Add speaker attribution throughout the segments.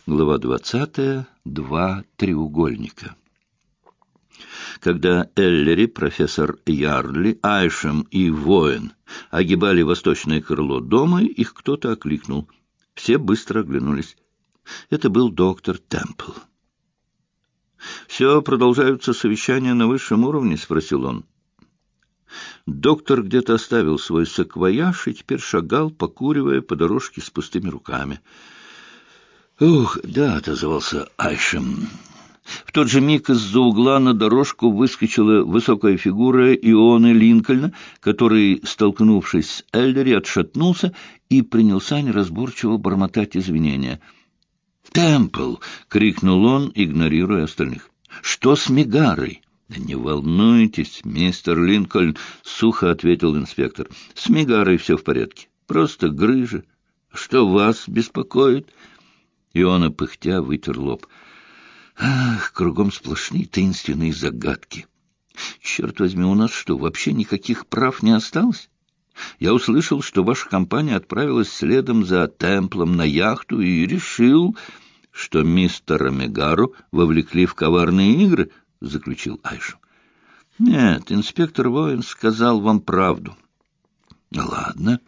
Speaker 1: Глава 20. Два треугольника. Когда Эллери, профессор Ярдли, Айшем и Воин огибали восточное крыло дома, их кто-то окликнул. Все быстро оглянулись. Это был доктор Темпл. «Все продолжаются совещания на высшем уровне?» — спросил он. Доктор где-то оставил свой саквояж и теперь шагал, покуривая по дорожке с пустыми руками. «Ух, да», — отозвался Айшем. В тот же миг из-за угла на дорожку выскочила высокая фигура Ионы Линкольна, который, столкнувшись с Эллери, отшатнулся и принялся неразборчиво бормотать извинения. «Темпл!» — крикнул он, игнорируя остальных. «Что с Мегарой?» «Да не волнуйтесь, мистер Линкольн», — сухо ответил инспектор. «С Мегарой все в порядке. Просто грыжа. Что вас беспокоит?» Иона, пыхтя, вытер лоб. «Ах, кругом сплошные таинственные загадки. Черт возьми, у нас что, вообще никаких прав не осталось? Я услышал, что ваша компания отправилась следом за Темплом на яхту и решил, что мистера Мегару вовлекли в коварные игры», — заключил Айшем. «Нет, инспектор Воин сказал вам правду». «Ладно».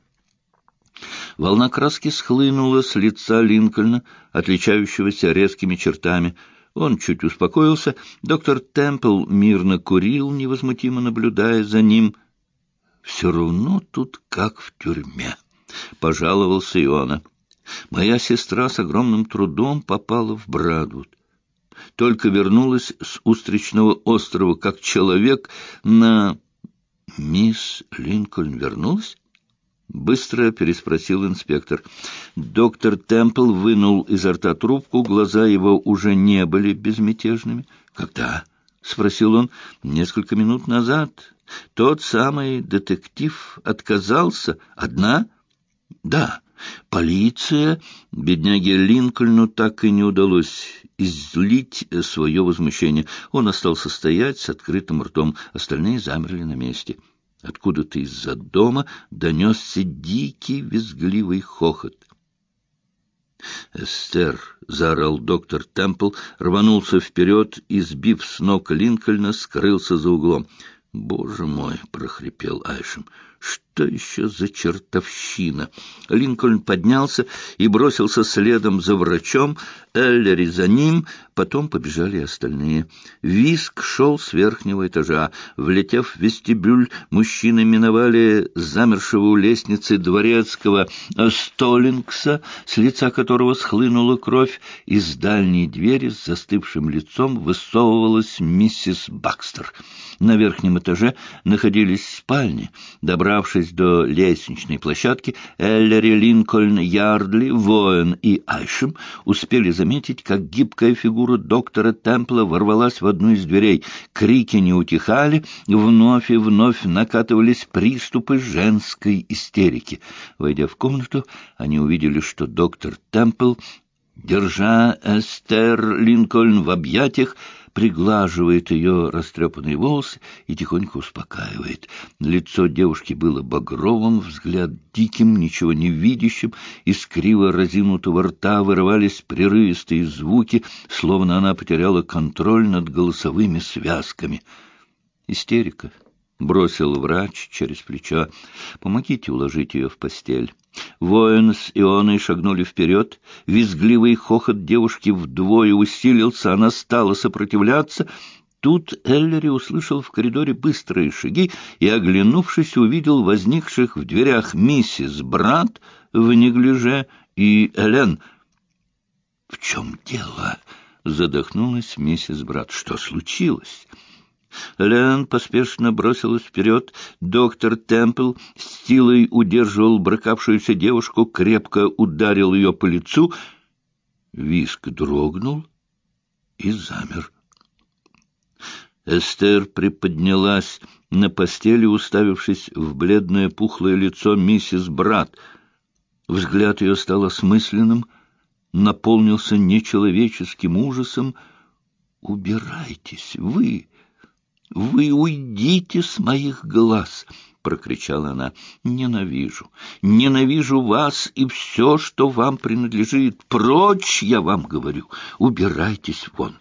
Speaker 1: Волна краски схлынула с лица Линкольна, отличающегося резкими чертами. Он чуть успокоился. Доктор Темпл мирно курил, невозмутимо наблюдая за ним. «Все равно тут как в тюрьме», — пожаловался Иона. «Моя сестра с огромным трудом попала в Брадвуд. Только вернулась с Устричного острова как человек на...» «Мисс Линкольн вернулась?» — быстро переспросил инспектор. Доктор Темпл вынул изо рта трубку, глаза его уже не были безмятежными. «Когда?» — спросил он. «Несколько минут назад. Тот самый детектив отказался. Одна?» «Да. Полиция...» Бедняге Линкольну так и не удалось излить свое возмущение. Он остался стоять с открытым ртом. Остальные замерли на месте. Откуда-то из-за дома донесся дикий визгливый хохот. «Эстер!» — заорал доктор Темпл, рванулся вперед и, сбив с ног Линкольна, скрылся за углом. «Боже мой!» — прохрипел Айшем. «Что еще за чертовщина?» Линкольн поднялся и бросился следом за врачом, Эллери за ним, потом побежали остальные. Визг шел с верхнего этажа. Влетев в вестибюль, мужчины миновали замершего у лестницы дворецкого Столлингса, с лица которого схлынула кровь. Из дальней двери с застывшим лицом высовывалась миссис Бакстер. На верхнем этаже находились спальни. Добравшись до лестничной площадки, Эллери, Линкольн, Ярдли, Воин и Айшем успели заметить, как гибкая фигура доктора Темпла ворвалась в одну из дверей. Крики не утихали, вновь и вновь накатывались приступы женской истерики. Войдя в комнату, они увидели, что доктор Темпл, держа Эстер Линкольн в объятиях, приглаживает ее растрепанные волосы и тихонько успокаивает. Лицо девушки было багровым, взгляд диким, ничего не видящим, из криво разинутого рта вырывались прерывистые звуки, словно она потеряла контроль над голосовыми связками. «Истерика», — бросил врач через плечо. «Помогите уложить ее в постель». Воин с Ионой шагнули вперед. Визгливый хохот девушки вдвое усилился, она стала сопротивляться. Тут Эллери услышал в коридоре быстрые шаги и, оглянувшись, увидел возникших в дверях миссис Брат в неглиже и Элен. «В чем дело?» — задохнулась миссис Брат. «Что случилось?» Лен поспешно бросилась вперед. Доктор Темпл с силой удерживал брыкавшуюся девушку, крепко ударил ее по лицу. Виск дрогнул и замер. Эстер приподнялась на постели, уставившись в бледное пухлое лицо миссис Брат. Взгляд ее стал осмысленным, наполнился нечеловеческим ужасом. «Убирайтесь, вы! «Вы уйдите с моих глаз!» — прокричала она. «Ненавижу, ненавижу вас и все, что вам принадлежит. Прочь, я вам говорю, убирайтесь вон!»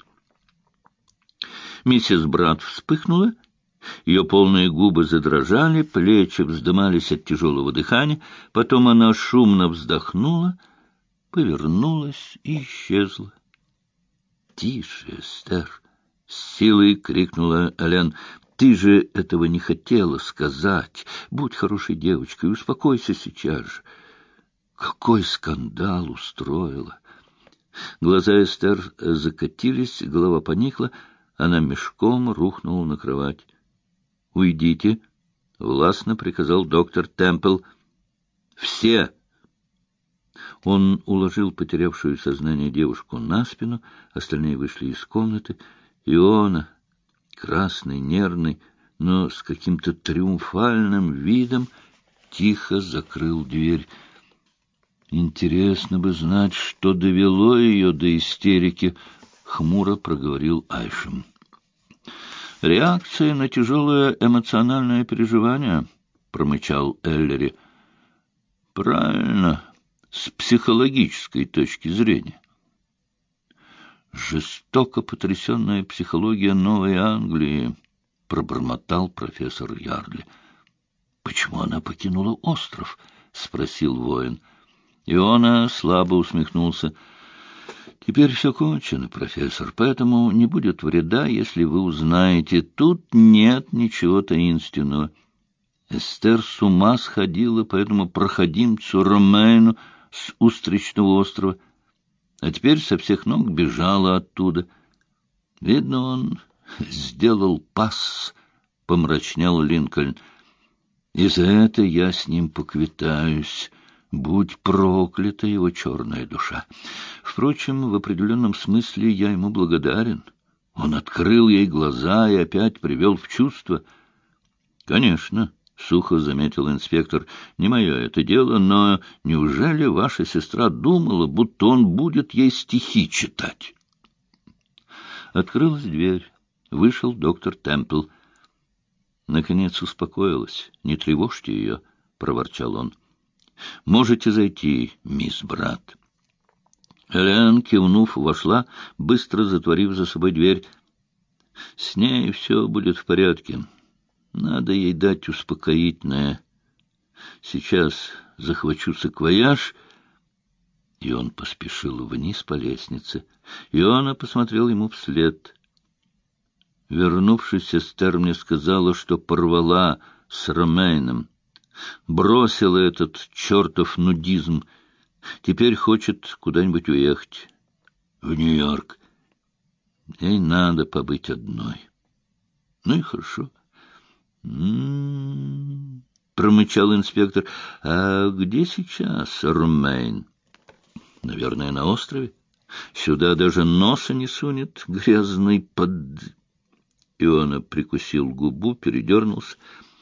Speaker 1: Миссис Брат вспыхнула, ее полные губы задрожали, плечи вздымались от тяжелого дыхания, потом она шумно вздохнула, повернулась и исчезла. «Тише, Эстер!» — с силой крикнула Элен. «Ты же этого не хотела сказать. Будь хорошей девочкой, успокойся сейчас же. Какой скандал устроила!» Глаза Эстер закатились, голова поникла, она мешком рухнула на кровать. «Уйдите!» — властно приказал доктор Темпл. «Все!» Он уложил потерявшую сознание девушку на спину, остальные вышли из комнаты. Иона, красный, нервный, но с каким-то триумфальным видом, тихо закрыл дверь. «Интересно бы знать, что довело ее до истерики», — хмуро проговорил Айшем. «Реакция на тяжелое эмоциональное переживание», — промычал Эллери. «Правильно, с психологической точки зрения». «Жестоко потрясенная психология Новой Англии», — пробормотал профессор Ярдли. «Почему она покинула остров?» — спросил воин. Иона слабо усмехнулся. «Теперь все кончено, профессор, поэтому не будет вреда, если вы узнаете. Тут нет ничего таинственного. Эстер с ума сходила по этому проходимцу Ромейну с Устричного острова, а теперь со всех ног бежала оттуда. Видно, он сделал пас», — помрачнел Линкольн. «И за это я с ним поквитаюсь». Будь проклята его черная душа. Впрочем, в определенном смысле я ему благодарен. Он открыл ей глаза и опять привел в чувство. — Конечно, — сухо заметил инспектор, — не мое это дело, но неужели ваша сестра думала, будто он будет ей стихи читать? Открылась дверь. Вышел доктор Темпл. — Наконец успокоилась. Не тревожьте ее, — проворчал он. — Можете зайти, мисс Брат. Элен, кивнув, вошла, быстро затворив за собой дверь. С ней все будет в порядке. Надо ей дать успокоительное. Сейчас захвачу саквояж. И он поспешил вниз по лестнице. Иона посмотрел ему вслед. Вернувшись, Эстер мне сказала, что порвала с Ромейном. Бросила этот чертов нудизм. Теперь хочет куда-нибудь уехать. В Нью-Йорк. Ей надо побыть одной. Ну и хорошо. Промычал инспектор. А где сейчас Ромейн? Наверное, на острове. Сюда даже носа не сунет, грязный Иона прикусил губу, передернулся.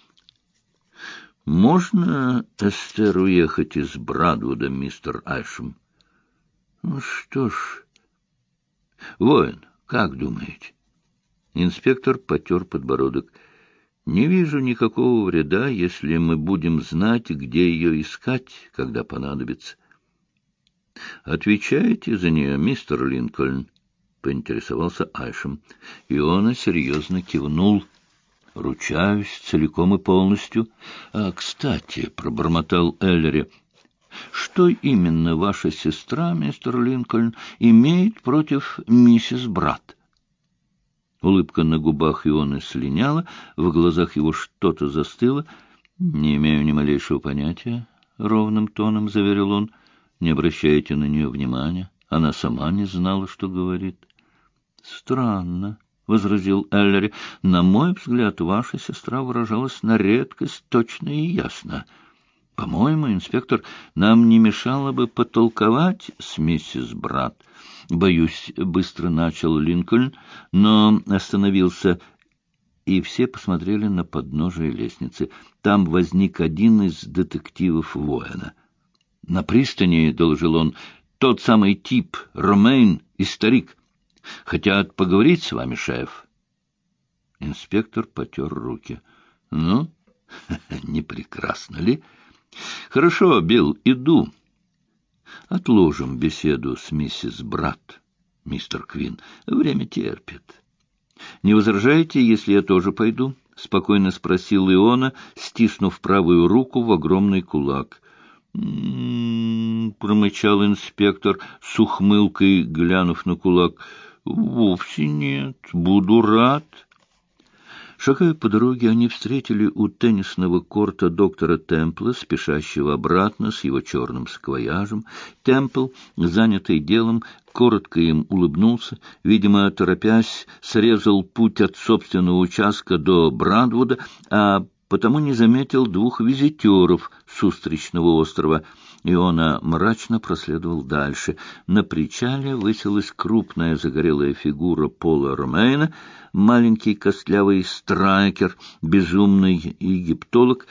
Speaker 1: «Можно, Эстер, уехать из Брадвуда, мистер Айшем?» «Ну что ж...» «Воин, как думаете?» Инспектор потер подбородок. «Не вижу никакого вреда, если мы будем знать, где ее искать, когда понадобится». «Отвечаете за нее, мистер Линкольн?» — поинтересовался Айшем. Иона серьезно кивнул. «Ручаюсь целиком и полностью. Кстати, — пробормотал Эллери, — что именно ваша сестра, мистер Линкольн, имеет против миссис Брат?» Улыбка на губах Ионы слиняла, в глазах его что-то застыло. «Не имею ни малейшего понятия», — ровным тоном заверил он. «Не обращайте на нее внимания. Она сама не знала, что говорит». «Странно», — возразил Эллери. — «на мой взгляд, ваша сестра выражалась на редкость точно и ясно. По-моему, инспектор, нам не мешало бы потолковать с миссис Брат». «Боюсь», — быстро начал Линкольн, но остановился, и все посмотрели на подножие лестницы. Там возник один из детективов воина. «На пристани, — доложил он, — тот самый тип, Ромейн и старик. Хотят поговорить с вами, шеф». Инспектор потер руки. Ну, не прекрасно ли? Хорошо, Билл, иду. Отложим беседу с миссис Брат, мистер Квин. Время терпит. Не возражаете, если я тоже пойду? — спокойно спросил Иона, стиснув правую руку в огромный кулак. Промычал инспектор с ухмылкой, глянув на кулак. — Вовсе нет. Буду рад. Шагая по дороге, они встретили у теннисного корта доктора Темпла, спешащего обратно с его черным саквояжем. Темпл, занятый делом, коротко им улыбнулся, видимо, торопясь, срезал путь от собственного участка до Брандвуда, а потому не заметил двух визитеров с Устричного острова. Иона мрачно проследовал дальше. На причале высилась крупная загорелая фигура Пола Ромейна, маленький костлявый страйкер, безумный египтолог,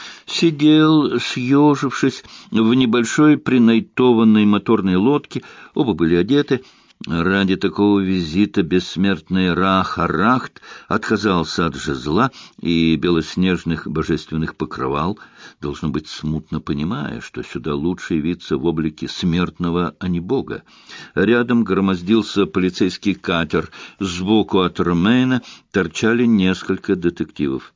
Speaker 1: сидел, съежившись, в небольшой принайтованной моторной лодке. Оба были одеты. Ради такого визита бессмертный Ра-Харахт отказался от жезла и белоснежных божественных покрывал, должно быть, смутно понимая, что сюда лучше явиться в облике смертного, а не бога. Рядом громоздился полицейский катер. Сбоку от Ромейна торчали несколько детективов.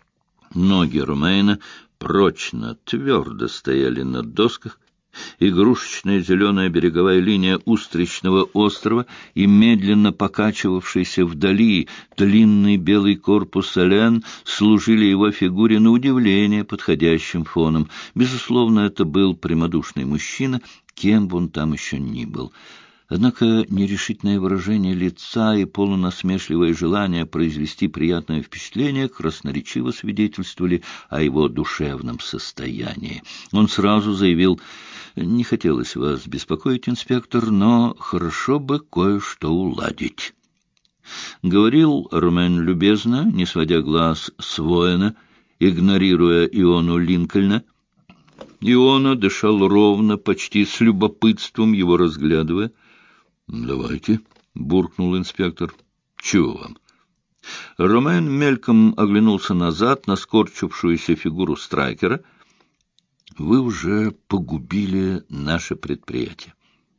Speaker 1: Ноги Ромейна прочно, твердо стояли на досках. Игрушечная зеленая береговая линия Устричного острова и медленно покачивавшийся вдали длинный белый корпус Элен служили его фигуре на удивление подходящим фоном. Безусловно, это был прямодушный мужчина, кем бы он там еще ни был. Однако нерешительное выражение лица и полунасмешливое желание произвести приятное впечатление красноречиво свидетельствовали о его душевном состоянии. Он сразу заявил: «Не хотелось вас беспокоить, инспектор, но хорошо бы кое-что уладить». Говорил Ромейн любезно, не сводя глаз с воина, игнорируя Иону Линкольна. Иона дышал ровно, почти с любопытством его разглядывая. «Давайте», — буркнул инспектор. «Чего вам?» Ромейн мельком оглянулся назад на скорчившуюся фигуру страйкера. «Вы уже погубили наше предприятие.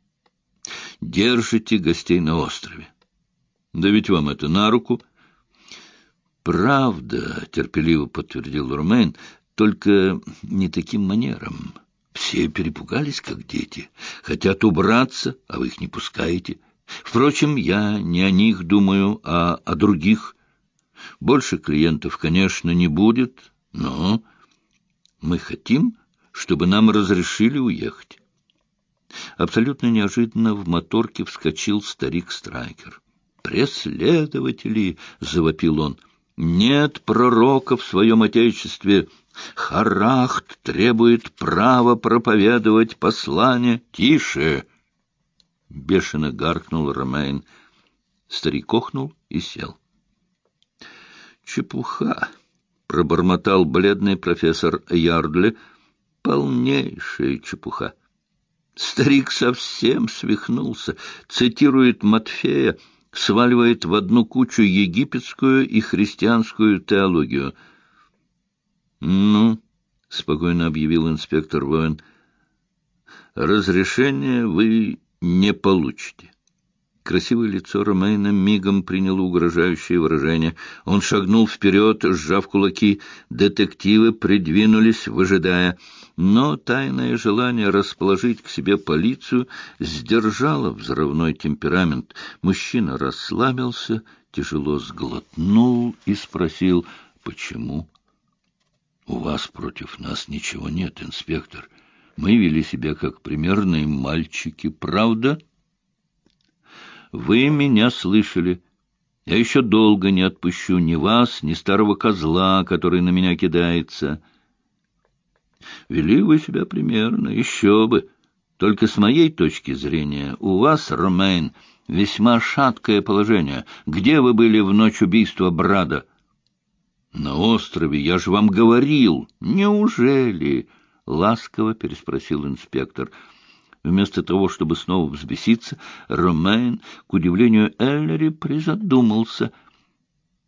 Speaker 1: Держите гостей на острове. Да ведь вам это на руку». «Правда», — терпеливо подтвердил Ромейн, — «только не таким манером. Все перепугались, как дети. Хотят убраться, а вы их не пускаете. Впрочем, я не о них думаю, а о других. Больше клиентов, конечно, не будет, но мы хотим, чтобы нам разрешили уехать». Абсолютно неожиданно в моторке вскочил старик-страйкер. «Преследователи!» — завопил он. «Нет пророка в своем отечестве. Харахт требует права проповедовать послание». «Тише!» — бешено гаркнул Ромейн. Старик охнул и сел. «Чепуха!» — пробормотал бледный профессор Ярдли. «Полнейшая чепуха!» Старик совсем свихнулся, цитирует Матфея, сваливает в одну кучу египетскую и христианскую теологию. «Ну, — спокойно объявил инспектор Воин, — разрешения вы не получите». Красивое лицо Ромейна мигом приняло угрожающее выражение. Он шагнул вперед, сжав кулаки. Детективы придвинулись, выжидая. Но тайное желание расположить к себе полицию сдержало взрывной темперамент. Мужчина расслабился, тяжело сглотнул и спросил: «Почему?» «У вас против нас ничего нет, инспектор. Мы вели себя как примерные мальчики, правда?» «Вы меня слышали. Я еще долго не отпущу ни вас, ни старого козла, который на меня кидается». «Вели вы себя примерно, еще бы. Только с моей точки зрения у вас, Ромейн, весьма шаткое положение. Где вы были в ночь убийства Брада?» «На острове, я же вам говорил». «Неужели?» — ласково переспросил инспектор. Вместо того, чтобы снова взбеситься, Ромейн, к удивлению Эллери, призадумался.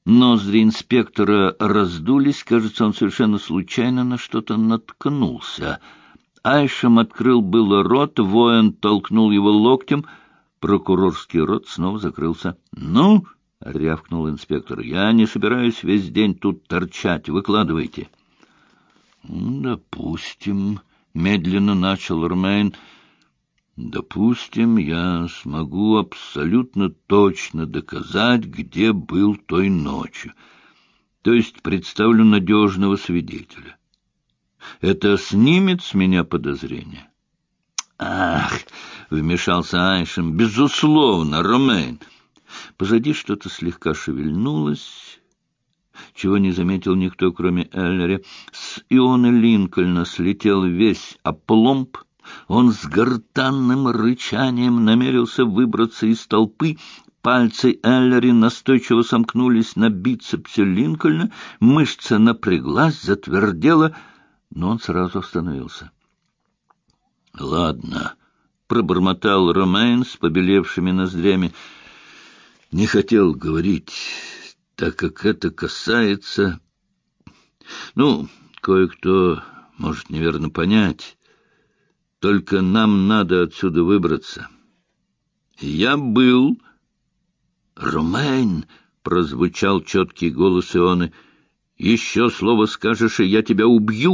Speaker 1: Ноздри инспектора раздулись, кажется, он совершенно случайно на что-то наткнулся. Айшем открыл было рот, воин толкнул его локтем, прокурорский рот снова закрылся. — Ну, — рявкнул инспектор, — я не собираюсь весь день тут торчать, выкладывайте. — Допустим, — медленно начал Ромейн, — допустим, я смогу абсолютно точно доказать, где был той ночью. То есть представлю надежного свидетеля. Это снимет с меня подозрение? — Ах! — вмешался Айшем. — Безусловно, Ромейн. Позади что-то слегка шевельнулось, чего не заметил никто, кроме Эллери. С Иона Линкольна слетел весь опломб. Он с гортанным рычанием намерился выбраться из толпы. Пальцы Эллери настойчиво сомкнулись на бицепсе Линкольна, мышца напряглась, затвердела, но он сразу остановился. — Ладно, — пробормотал Ромейн с побелевшими ноздрями. — Не хотел говорить, так как это касается... Ну, кое-кто может неверно понять. Только нам надо отсюда выбраться. Я был... «Ромейн!» — прозвучал четкий голос Ионы. «Еще слово скажешь, и я тебя убью!»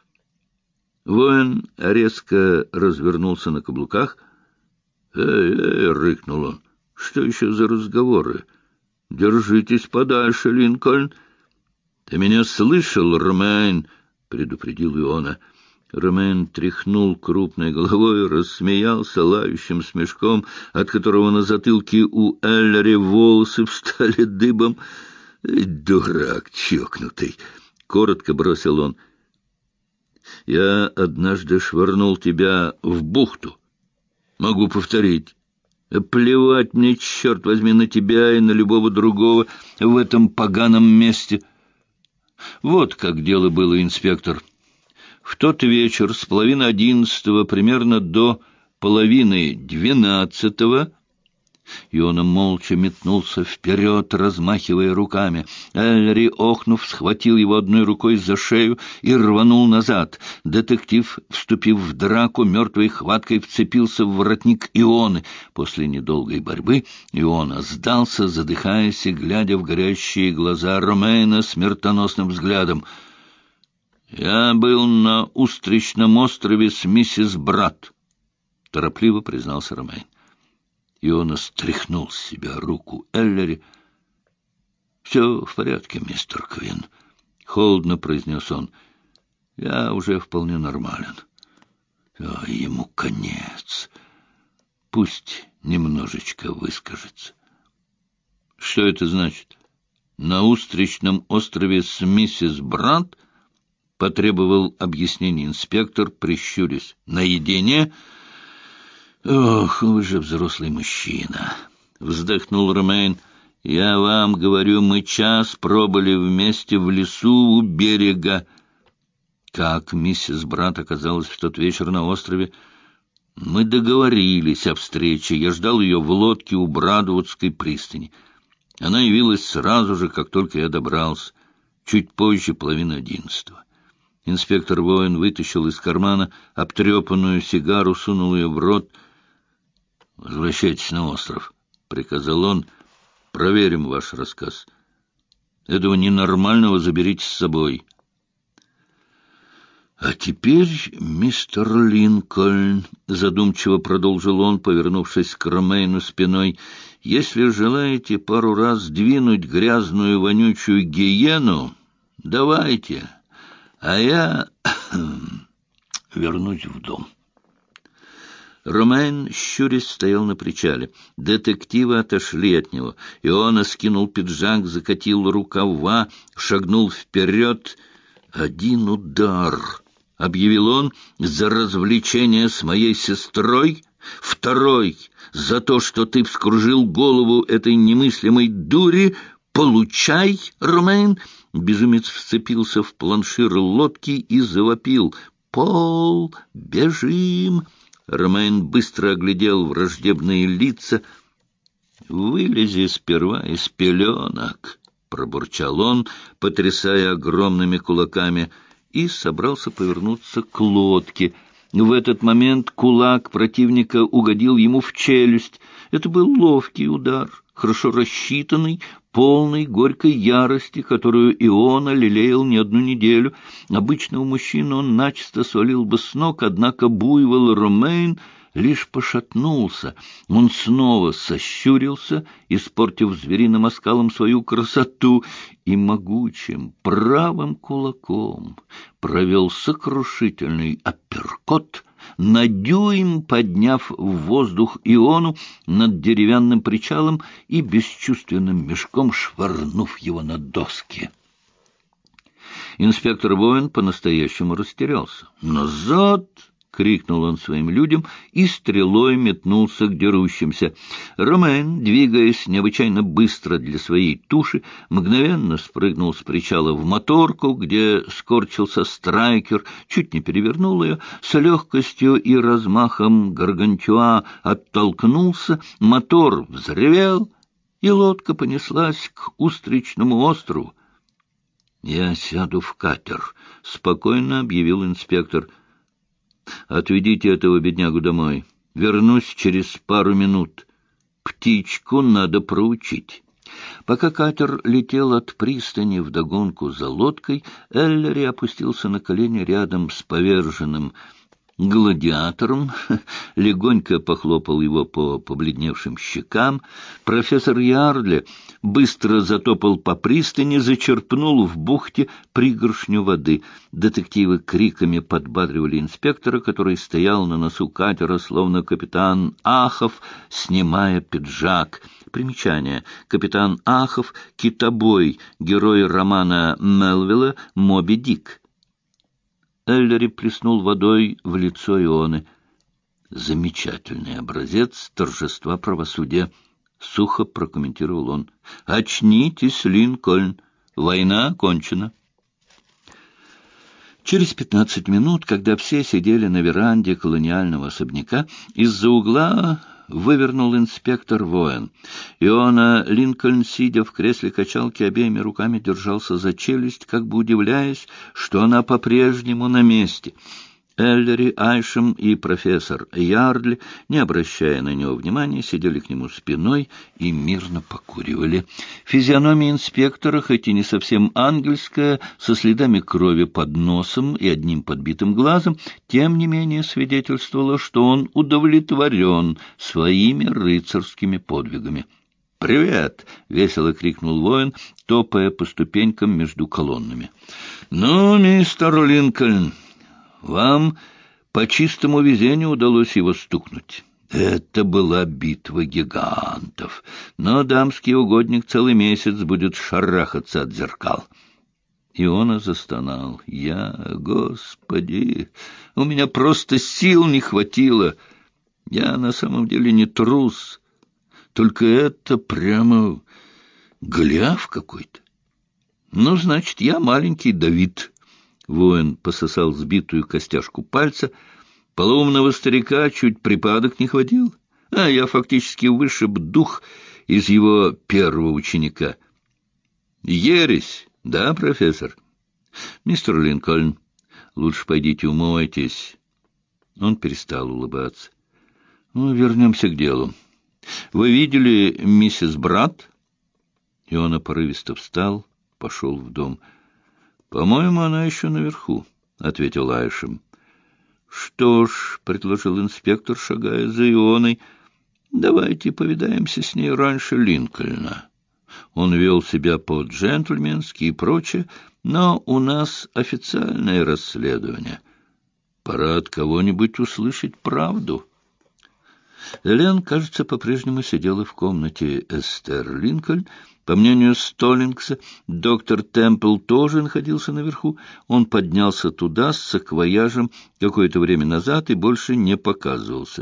Speaker 1: Воин резко развернулся на каблуках. «Эй, — рыкнул он, — что еще за разговоры? Держитесь подальше, Линкольн!» «Ты меня слышал, Ромейн?» — предупредил Иона. Ромейн тряхнул крупной головой, рассмеялся лающим смешком, от которого на затылке у Эллери волосы встали дыбом. «Дурак чокнутый!» — коротко бросил он. «Я однажды швырнул тебя в бухту. Могу повторить. Плевать мне, черт возьми, на тебя и на любого другого в этом поганом месте». Вот как дело было, инспектор. В тот вечер с половины 11 примерно до половины 12 Иона молча метнулся вперед, размахивая руками. Эллери, охнув, схватил его одной рукой за шею и рванул назад. Детектив, вступив в драку, мертвой хваткой вцепился в воротник Ионы. После недолгой борьбы Иона сдался, задыхаясь и глядя в горящие глаза Ромейна смертоносным взглядом. «Я был на Устричном острове с миссис Брат», — торопливо признался Ромейн. Иона стряхнул с себя руку Эллери. — Все в порядке, мистер Квин, — холодно произнес он. — Я уже вполне нормален. Ему конец. Пусть немножечко выскажется. — Что это значит? На Устричном острове с миссис Брат? — потребовал объяснений инспектор, прищурясь. — Наедине? — «Ох, вы же взрослый мужчина!» — вздохнул Ромейн. «Я вам говорю, мы час пробыли вместе в лесу у берега». Как миссис Брат оказалась в тот вечер на острове? Мы договорились о встрече. Я ждал ее в лодке у Брадвудской пристани. Она явилась сразу же, как только я добрался, чуть позже половины 11. Инспектор Воин вытащил из кармана обтрепанную сигару, сунул ее в рот. «Возвращайтесь на остров», — приказал он. «Проверим ваш рассказ. Этого ненормального заберите с собой». «А теперь, мистер Линкольн», — задумчиво продолжил он, повернувшись к Ромейну спиной, — «если желаете пару раз двинуть грязную вонючую гиену, давайте, а я вернусь в дом». Ромейн, щурясь, стоял на причале. Детективы отошли от него. Иона скинул пиджак, закатил рукава, шагнул вперед. «Один удар», — объявил он, — «за развлечение с моей сестрой, второй — за то, что ты вскружил голову этой немыслимой дури. Получай, Ромейн!» Безумец вцепился в планшир лодки и завопил. «Пол, бежим!» Ромейн быстро оглядел враждебные лица. «Вылези сперва из пеленок», — пробурчал он, потрясая огромными кулаками, и собрался повернуться к лодке. В этот момент кулак противника угодил ему в челюсть. Это был ловкий удар, хорошо рассчитанный, полный горькой ярости, которую Иона лелеял не одну неделю. Обычного мужчину он начисто свалил бы с ног, однако буйвол Ромейн лишь пошатнулся. Он снова сощурился, испортив звериным оскалом свою красоту, и могучим правым кулаком провел сокрушительный апперкот, на дюйм подняв в воздух Иону над деревянным причалом и бесчувственным мешком швырнув его на доски. Инспектор Воин по-настоящему растерялся. «Назад!» — крикнул он своим людям и стрелой метнулся к дерущимся. Ромейн, двигаясь необычайно быстро для своей туши, мгновенно спрыгнул с причала в моторку, где скорчился Страйкер, чуть не перевернул ее, с легкостью и размахом Гаргантюа оттолкнулся, мотор взревел, и лодка понеслась к Устричному острову. «Я сяду в катер», — спокойно объявил инспектор. «Отведите этого беднягу домой. Вернусь через пару минут. Птичку надо проучить». Пока катер летел от пристани вдогонку за лодкой, Эллери опустился на колени рядом с поверженным гладиатором, легонько похлопал его по побледневшим щекам. Профессор Ярдли быстро затопал по пристани, зачерпнул в бухте пригоршню воды. Детективы криками подбадривали инспектора, который стоял на носу катера, словно капитан Ахов, снимая пиджак. Примечание. Капитан Ахов — китобой, герой романа Мелвилла «Моби Дик». Эллери плеснул водой в лицо Ионы. «Замечательный образец торжества правосудия», — сухо прокомментировал он. «Очнитесь, Линкольн, война окончена». Через 15 минут, когда все сидели на веранде колониального особняка, из-за угла вывернул инспектор Воин. Иона Линкольн, сидя в кресле качалки, обеими руками держался за челюсть, как бы удивляясь, что она по-прежнему на месте. Эллери, Айшем и профессор Ярдли, не обращая на него внимания, сидели к нему спиной и мирно покуривали. Физиономия инспектора, хоть и не совсем ангельская, со следами крови под носом и одним подбитым глазом, тем не менее свидетельствовала, что он удовлетворен своими рыцарскими подвигами. «Привет!» — весело крикнул воин, топая по ступенькам между колоннами. «Ну, мистер Линкольн, вам по чистому везению удалось его стукнуть. Это была битва гигантов, но дамский угодник целый месяц будет шарахаться от зеркал». Иона застонал. Господи, у меня просто сил не хватило. Я на самом деле не трус, только это прямо гляв какой-то. Ну, значит, я маленький Давид». Воин пососал сбитую костяшку пальца. «Полоумного старика чуть припадок не хватил, а я фактически вышиб дух из его первого ученика. Ересь, да, профессор? Мистер Линкольн, лучше пойдите умойтесь». Он перестал улыбаться. «Ну, вернемся к делу. Вы видели миссис Брат?» И он порывисто встал, пошел в дом. «По-моему, она еще наверху», — ответил Айшем. «Что ж», — предложил инспектор, шагая за Ионой, — «давайте повидаемся с ней раньше Линкольна. Он вел себя по-джентльменски и прочее, но у нас официальное расследование. Пора от кого-нибудь услышать правду». Элен, кажется, по-прежнему сидела в комнате Эстер Линкольн. По мнению Столлингса, доктор Темпл тоже находился наверху. Он поднялся туда с саквояжем какое-то время назад и больше не показывался.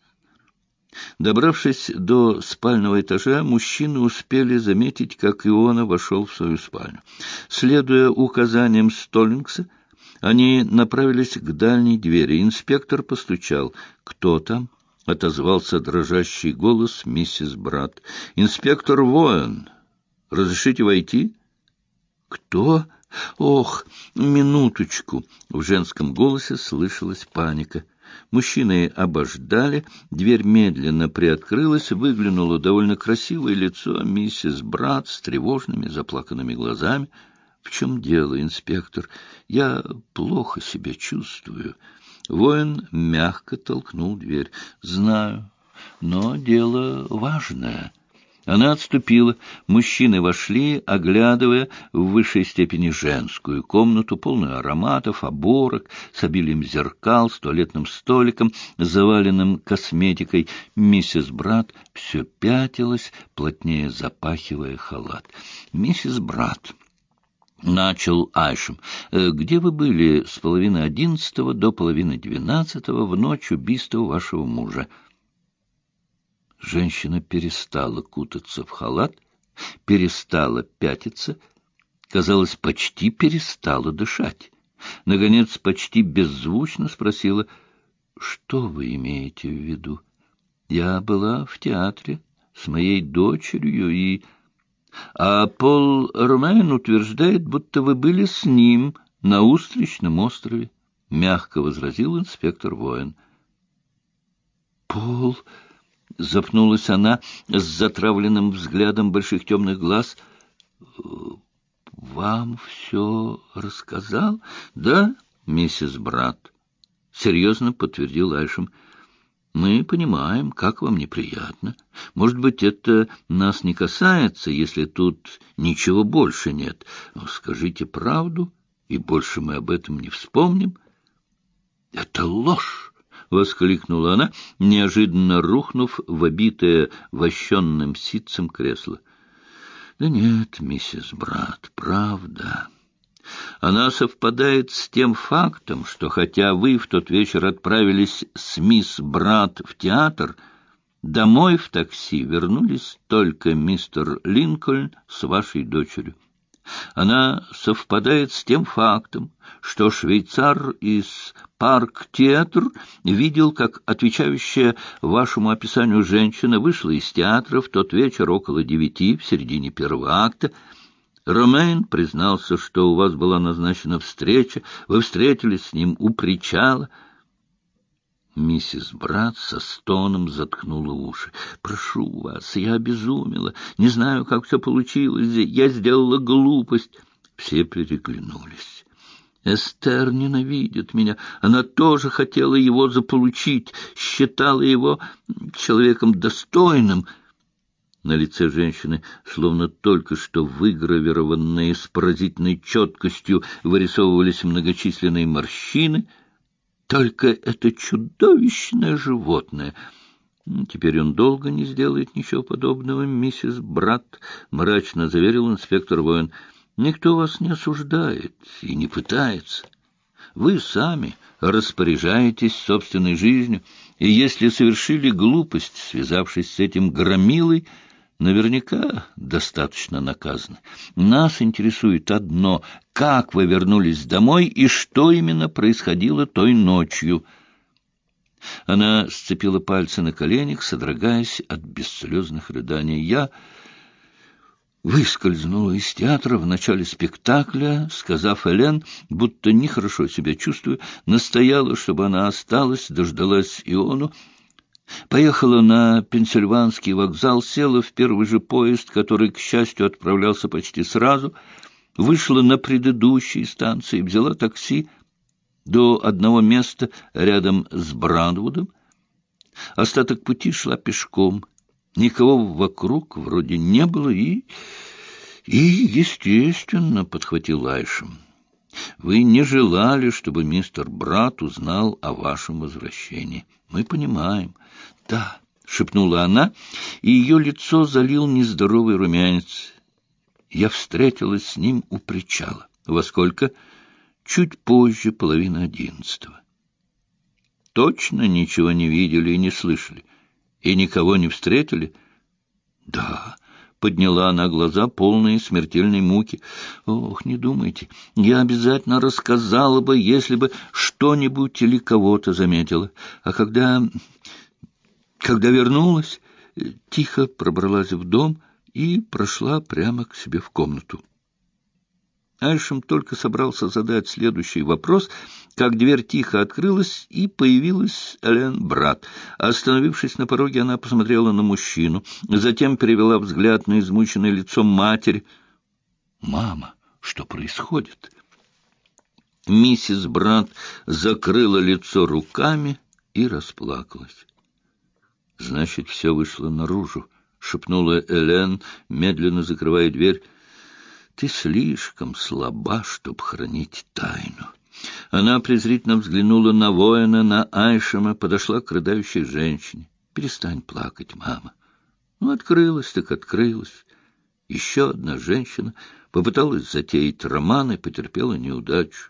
Speaker 1: Добравшись до спального этажа, мужчины успели заметить, как Иона вошел в свою спальню. Следуя указаниям Столлингса, они направились к дальней двери. Инспектор постучал. «Кто там?» — отозвался дрожащий голос миссис Брат. «Инспектор Воин. Разрешите войти?» «Кто? Ох, минуточку!» В женском голосе слышалась паника. Мужчины обождали, дверь медленно приоткрылась, выглянуло довольно красивое лицо миссис Брат с тревожными заплаканными глазами. «В чем дело, инспектор? Я плохо себя чувствую». Воин мягко толкнул дверь. «Знаю, но дело важное». Она отступила. Мужчины вошли, оглядывая в высшей степени женскую комнату, полную ароматов, оборок, с обилием зеркал, с туалетным столиком, заваленным косметикой. Миссис Брат все пятилась, плотнее запахивая халат. «Миссис Брат», — начал Айшем, — «где вы были с 10:30 до 11:30 в ночь убийства вашего мужа?» Женщина перестала кутаться в халат, перестала пятиться, казалось, почти перестала дышать. Наконец, почти беззвучно спросила: «Что вы имеете в виду? Я была в театре с моей дочерью и... А Пол Ромейн утверждает, будто вы были с ним на Устричном острове», — мягко возразил инспектор Воин. «Пол...» — запнулась она с затравленным взглядом больших темных глаз. «Вам все рассказал?» «Да, миссис Брат», — серьезно подтвердил Айшем. «Мы понимаем, как вам неприятно. Может быть, это нас не касается, если тут ничего больше нет. Но скажите правду, и больше мы об этом не вспомним». «Это ложь!» — воскликнула она, неожиданно рухнув в обитое вощенным ситцем кресло. «Да нет, миссис Брат, правда. Она совпадает с тем фактом, что хотя вы в тот вечер отправились с мисс Брат в театр, домой в такси вернулись только мистер Линкольн с вашей дочерью. Она совпадает с тем фактом, что швейцар из Парк-театр видел, как отвечающая вашему описанию женщина вышла из театра в тот вечер около 9, в середине первого акта. Ромейн признался, что у вас была назначена встреча, вы встретились с ним у причала. Миссис Брат со стоном заткнула уши. «Прошу вас, я обезумела. Не знаю, как все получилось. Я сделала глупость». Все переглянулись. «Эстер ненавидит меня. Она тоже хотела его заполучить, считала его человеком достойным». На лице женщины, словно только что выгравированные с поразительной четкостью, вырисовывались многочисленные морщины. Только это чудовищное животное. Теперь он долго не сделает ничего подобного, миссис Брат, — мрачно заверил инспектор Воин. Никто вас не осуждает и не пытается. Вы сами распоряжаетесь собственной жизнью, и если совершили глупость, связавшись с этим громилой, наверняка достаточно наказаны. Нас интересует одно — как вы вернулись домой и что именно происходило той ночью. Она сцепила пальцы на коленях, содрогаясь от бесслезных рыданий. Я выскользнула из театра в начале спектакля, сказав Элен, будто нехорошо себя чувствую, настояла, чтобы она осталась, дождалась Иону. Поехала на Пенсильванский вокзал, села в первый же поезд, который, к счастью, отправлялся почти сразу, вышла на предыдущей станции, взяла такси до одного места рядом с Брандвудом. Остаток пути шла пешком. Никого вокруг вроде не было, и естественно, — подхватил Айшем, — вы не желали, чтобы мистер Брат узнал о вашем возвращении. Мы понимаем. — Да, — шепнула она, и ее лицо залил нездоровый румянец. Я встретилась с ним у причала. Во сколько? Чуть позже 10:30. Точно ничего не видели и не слышали? И никого не встретили? Да. Подняла она глаза, полные смертельной муки. Ох, не думайте, я обязательно рассказала бы, если бы что-нибудь или кого-то заметила. А когда вернулась, тихо пробралась в дом и прошла прямо к себе в комнату. Айшем только собрался задать следующий вопрос, как дверь тихо открылась, и появилась Элен Брат. Остановившись на пороге, она посмотрела на мужчину, затем перевела взгляд на измученное лицо матери. «Мама, что происходит?» Миссис Брат закрыла лицо руками и расплакалась. «Значит, все вышло наружу», — шепнула Элен, медленно закрывая дверь. «Ты слишком слаба, чтоб хранить тайну». Она презрительно взглянула на воина, на Айшема, подошла к рыдающей женщине. «Перестань плакать, мама». Ну, открылась так открылась. Еще одна женщина попыталась затеять роман и потерпела неудачу.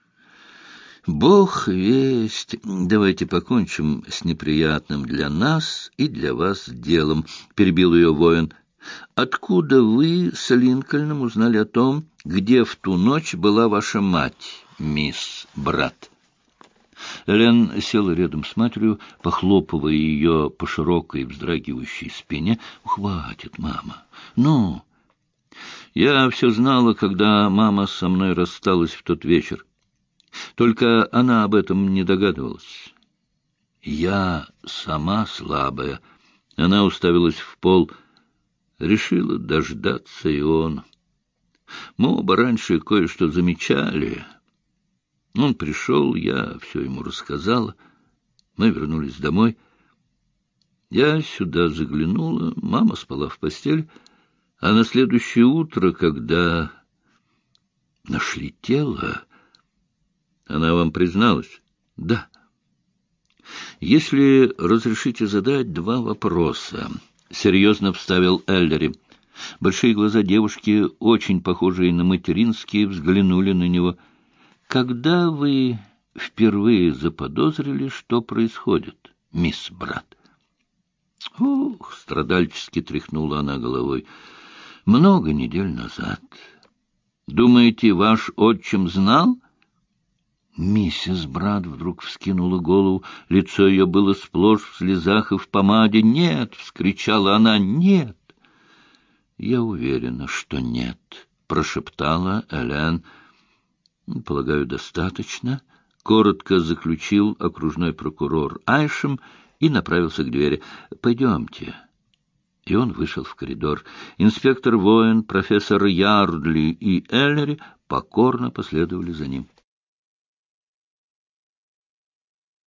Speaker 1: «Бог весть! Давайте покончим с неприятным для нас и для вас делом», — перебил ее воин. «Откуда вы с Линкольном узнали о том, где в ту ночь была ваша мать, мисс Брат?» Элен села рядом с матерью, похлопывая ее по широкой вздрагивающей спине. «Хватит, мама! Ну!» «Я все знала, когда мама со мной рассталась в тот вечер. Только она об этом не догадывалась. Я сама слабая». Она уставилась в пол. Решила дождаться Иона. Мы оба раньше кое-что замечали. Он пришел, я все ему рассказала. Мы вернулись домой. Я сюда заглянула, мама спала в постели, а на следующее утро, когда нашли тело, она вам призналась? Да. Если разрешите задать два вопроса, — серьезно вставил Эллери. Большие глаза девушки, очень похожие на материнские, взглянули на него. Когда вы впервые заподозрили, что происходит, мисс Брат? Ух, страдальчески тряхнула она головой. Много недель назад. Думаете, ваш отчим знал? Миссис Брат вдруг вскинула голову, лицо ее было сплошь в слезах и в помаде. «Нет!» — вскричала она. «Нет!» «Я уверена, что нет», — прошептала Элен. «Полагаю, достаточно», — коротко заключил окружной прокурор Айшем и направился к двери. «Пойдемте». И он вышел в коридор. Инспектор Воин, профессор Ярдли и Эллери покорно последовали за ним.